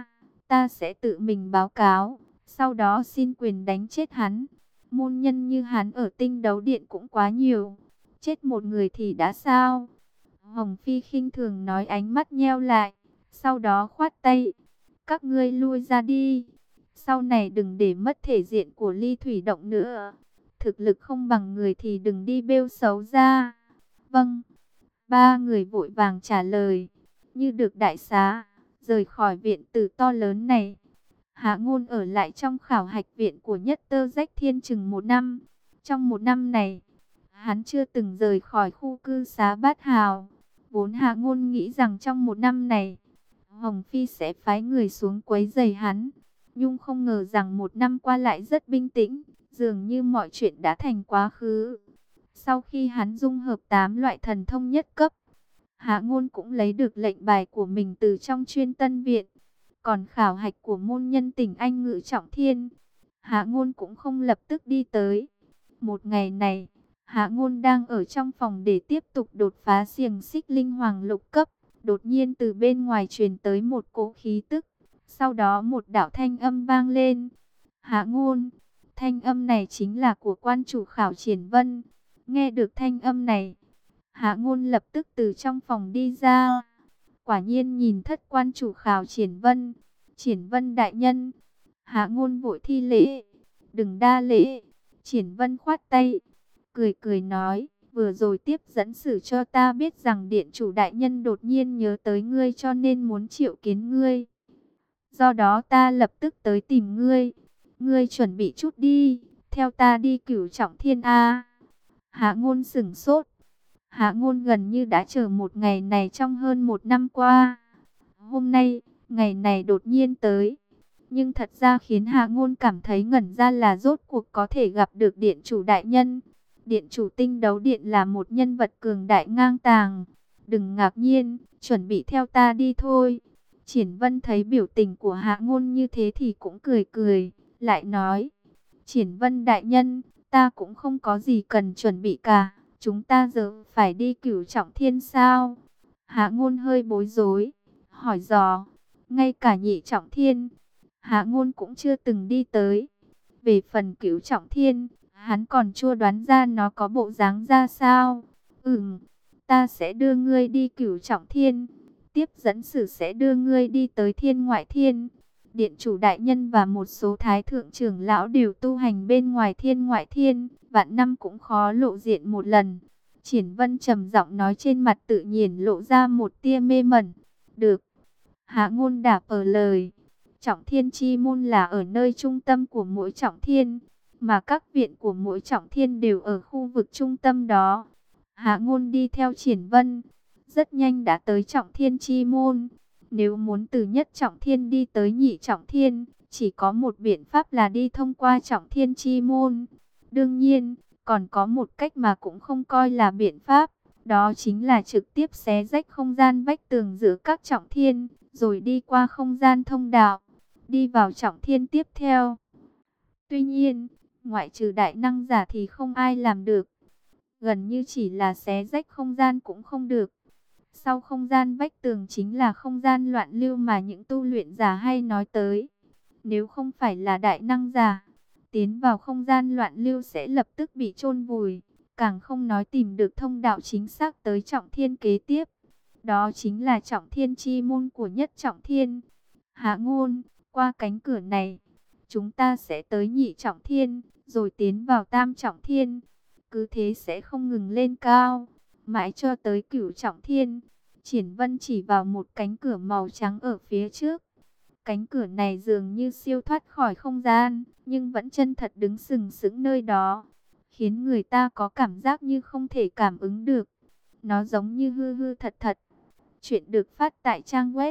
S1: ta sẽ tự mình báo cáo, sau đó xin quyền đánh chết hắn. Môn nhân như hắn ở Tinh Đấu Điện cũng quá nhiều, chết một người thì đã sao? Hồng Phi khinh thường nói, ánh mắt nheo lại, sau đó khoát tay. Các ngươi lui ra đi, sau này đừng để mất thể diện của Ly Thủy Động nữa. Thực lực không bằng người thì đừng đi bêu xấu ra. Vâng. Ba người vội vàng trả lời, như được đại xá, rời khỏi viện tử to lớn này. Hạ Ngôn ở lại trong khảo hạch viện của Nhất Tơ Rách Thiên chừng 1 năm. Trong 1 năm này, hắn chưa từng rời khỏi khu cư xá Bát Hào. Vốn Hạ Ngôn nghĩ rằng trong 1 năm này, Hồng Phi sẽ phái người xuống quấy rầy hắn. Nhưng không ngờ rằng 1 năm qua lại rất bình tĩnh, dường như mọi chuyện đã thành quá khứ. Sau khi hắn dung hợp 8 loại thần thông nhất cấp, Hạ Ngôn cũng lấy được lệnh bài của mình từ trong Chuyên Tân Viện. Còn khảo hạch của môn nhân tỉnh Anh Ngự Trọng Thiên, Hạ Ngôn cũng không lập tức đi tới. Một ngày này, Hạ Ngôn đang ở trong phòng để tiếp tục đột phá xiềng xích linh hoàng lục cấp. Đột nhiên từ bên ngoài truyền tới một cỗ khí tức. Sau đó một đạo thanh âm vang lên. Hạ Ngôn, thanh âm này chính là của quan chủ Khảo Triển Vân. Nghe được thanh âm này, Hạ Ngôn lập tức từ trong phòng đi ra. Quả nhiên nhìn thất quan chủ Khảo Triển Vân. Triển Vân đại nhân. Hạ Ngôn vội thi lễ. Đừng đa lễ. Triển Vân khoát tay, cười cười nói, vừa rồi tiếp dẫn sử cho ta biết rằng điện chủ đại nhân đột nhiên nhớ tới ngươi cho nên muốn triệu kiến ngươi. Do đó ta lập tức tới tìm ngươi. Ngươi chuẩn bị chút đi, theo ta đi Cửu Trọng Thiên A. Hạ Ngôn sửng sốt. Hạ Ngôn gần như đã chờ một ngày này trong hơn 1 năm qua. Hôm nay, ngày này đột nhiên tới. Nhưng thật ra khiến Hạ Ngôn cảm thấy ngẩn ra là rốt cuộc có thể gặp được điện chủ đại nhân. Điện chủ Tinh Đấu Điện là một nhân vật cường đại ngang tàng. Đừng ngạc nhiên, chuẩn bị theo ta đi thôi. Triển Vân thấy biểu tình của Hạ Ngôn như thế thì cũng cười cười, lại nói, Triển Vân đại nhân, ta cũng không có gì cần chuẩn bị cả. Chúng ta giờ phải đi Cửu Trọng Thiên sao? Hạ Ngôn hơi bối rối, hỏi dò, ngay cả Nhị Trọng Thiên, Hạ Ngôn cũng chưa từng đi tới. Về phần Cửu Trọng Thiên, hắn còn chưa đoán ra nó có bộ dáng ra sao. Ta sẽ đưa ngươi đi Cửu Trọng Thiên. Tiếp dẫn sử sẽ đưa ngươi đi tới Thiên Ngoại Thiên. Điện chủ đại nhân và một số thái thượng trưởng lão đều tu hành bên ngoài Thiên Ngoại Thiên, vạn năm cũng khó lộ diện một lần. Triển Vân trầm giọng nói, trên mặt tự nhiên lộ ra một tia mê mẩn. Được. Hạ Ngôn đáp ở lời. Trọng Thiên chi môn là ở nơi trung tâm của mỗi trọng thiên, mà các viện của mỗi trọng thiên đều ở khu vực trung tâm đó. Hạ Ngôn đi theo Triển Vân, rất nhanh đã tới Trọng Thiên chi môn. Nếu muốn từ nhất trọng thiên đi tới nhị trọng thiên, chỉ có một biện pháp là đi thông qua Trọng Thiên chi môn. Đương nhiên, còn có một cách mà cũng không coi là biện pháp, đó chính là trực tiếp xé rách không gian vách tường giữa các trọng thiên, rồi đi qua không gian thông đạo, đi vào trọng thiên tiếp theo. Tuy nhiên, ngoại trừ đại năng giả thì không ai làm được. Gần như chỉ là xé rách không gian cũng không được. Sau không gian vách tường chính là không gian loạn lưu mà những tu luyện giả hay nói tới. Nếu không phải là đại năng giả, tiến vào không gian loạn lưu sẽ lập tức bị chôn vùi, càng không nói tìm được thông đạo chính xác tới trọng thiên kế tiếp. Đó chính là Trọng Thiên chi môn của nhất trọng thiên. Hạ Ngôn, qua cánh cửa này, chúng ta sẽ tới nhị trọng thiên, rồi tiến vào tam trọng thiên. Cứ thế sẽ không ngừng lên cao, mãi cho tới cửu trọng thiên. Triển Vân chỉ vào một cánh cửa màu trắng ở phía trước. Cánh cửa này dường như siêu thoát khỏi không gian, nhưng vẫn chân thật đứng sừng sững nơi đó, khiến người ta có cảm giác như không thể cảm ứng được. Nó giống như hư hư thật thật. Chuyện được phát tại trang web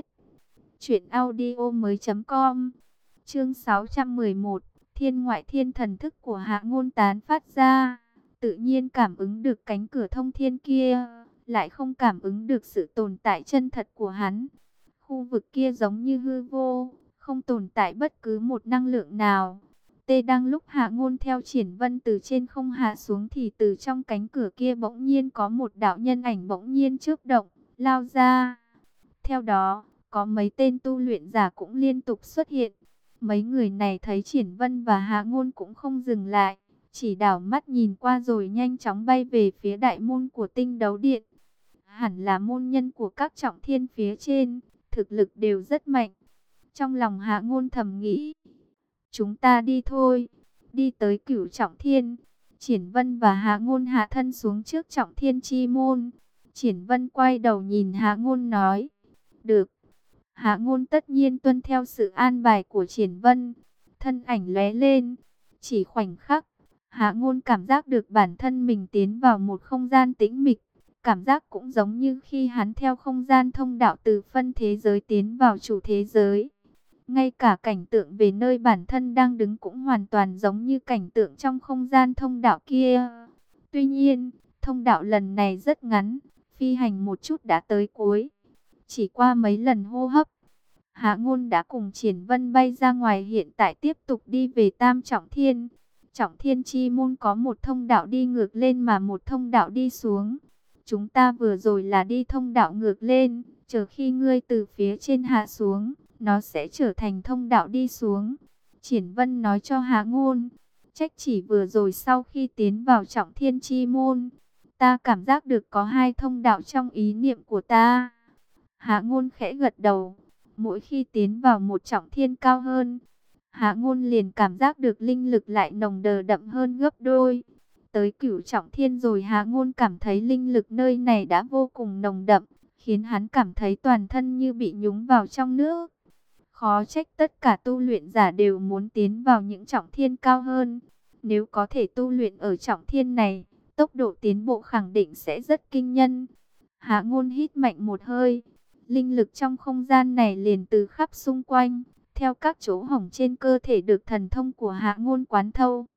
S1: truyệnaudiomoi.com. Chương 611, Thiên ngoại thiên thần thức của Hạ Ngôn tán phát ra, tự nhiên cảm ứng được cánh cửa thông thiên kia, lại không cảm ứng được sự tồn tại chân thật của hắn. Khu vực kia giống như hư vô, không tồn tại bất cứ một năng lượng nào. Đang lúc Hạ Ngôn theo Triển Vân từ trên không hạ xuống thì từ trong cánh cửa kia bỗng nhiên có một đạo nhân ảnh bỗng nhiên chớp động, lao ra. Theo đó, có mấy tên tu luyện giả cũng liên tục xuất hiện. Mấy người này thấy Triển Vân và Hạ Ngôn cũng không dừng lại, chỉ đảo mắt nhìn qua rồi nhanh chóng bay về phía đại môn của Tinh Đấu Điện. Hẳn là môn nhân của các trọng thiên phía trên, thực lực đều rất mạnh. Trong lòng Hạ Ngôn thầm nghĩ, chúng ta đi thôi. Đi tới cửu trọng thiên, Triển Vân và Hạ Ngôn hạ thân xuống trước trọng thiên chi môn. Triển Vân quay đầu nhìn Hạ Ngôn nói, được. Hạ Ngôn tất nhiên tuân theo sự an bài của Triển Vân. Thân ảnh lóe lên, chỉ khoảnh khắc, Hạ Ngôn cảm giác được bản thân mình tiến vào một không gian tĩnh mịch. Cảm giác cũng giống như khi hắn theo không gian thông đạo từ phân thế giới tiến vào chủ thế giới. Ngay cả cảnh tượng về nơi bản thân đang đứng cũng hoàn toàn giống như cảnh tượng trong không gian thông đạo kia. Tuy nhiên, thông đạo lần này rất ngắn, phi hành một chút đã tới cuối. Chỉ qua mấy lần hô hấp, Hạ Ngôn đã cùng Triển Vân bay ra ngoài, hiện tại tiếp tục đi về tam trọng thiên. Trọng thiên chi môn có một thông đạo đi ngược lên mà một thông đạo đi xuống. Chúng ta vừa rồi là đi thông đạo ngược lên, chờ khi ngươi từ phía trên hạ xuống, nó sẽ trở thành thông đạo đi xuống. Triển Vân nói cho Hạ Ngôn, trách chỉ vừa rồi sau khi tiến vào trọng thiên chi môn, ta cảm giác được có hai thông đạo trong ý niệm của ta. Hạ Ngôn khẽ gật đầu, mỗi khi tiến vào một trọng thiên cao hơn, Hạ Ngôn liền cảm giác được linh lực lại nồng đậm hơn gấp đôi. Tới cửu trọng thiên rồi Hạ Ngôn cảm thấy linh lực nơi này đã vô cùng nồng đậm, khiến hắn cảm thấy toàn thân như bị nhúng vào trong nước. Khó trách tất cả tu luyện giả đều muốn tiến vào những trọng thiên cao hơn. Nếu có thể tu luyện ở trọng thiên này, tốc độ tiến bộ khẳng định sẽ rất kinh nhân. Hạ Ngôn hít mạnh một hơi, linh lực trong không gian này liền từ khắp xung quanh, theo các chỗ hổng trên cơ thể được thần thông của Hạ Ngôn quán thâu,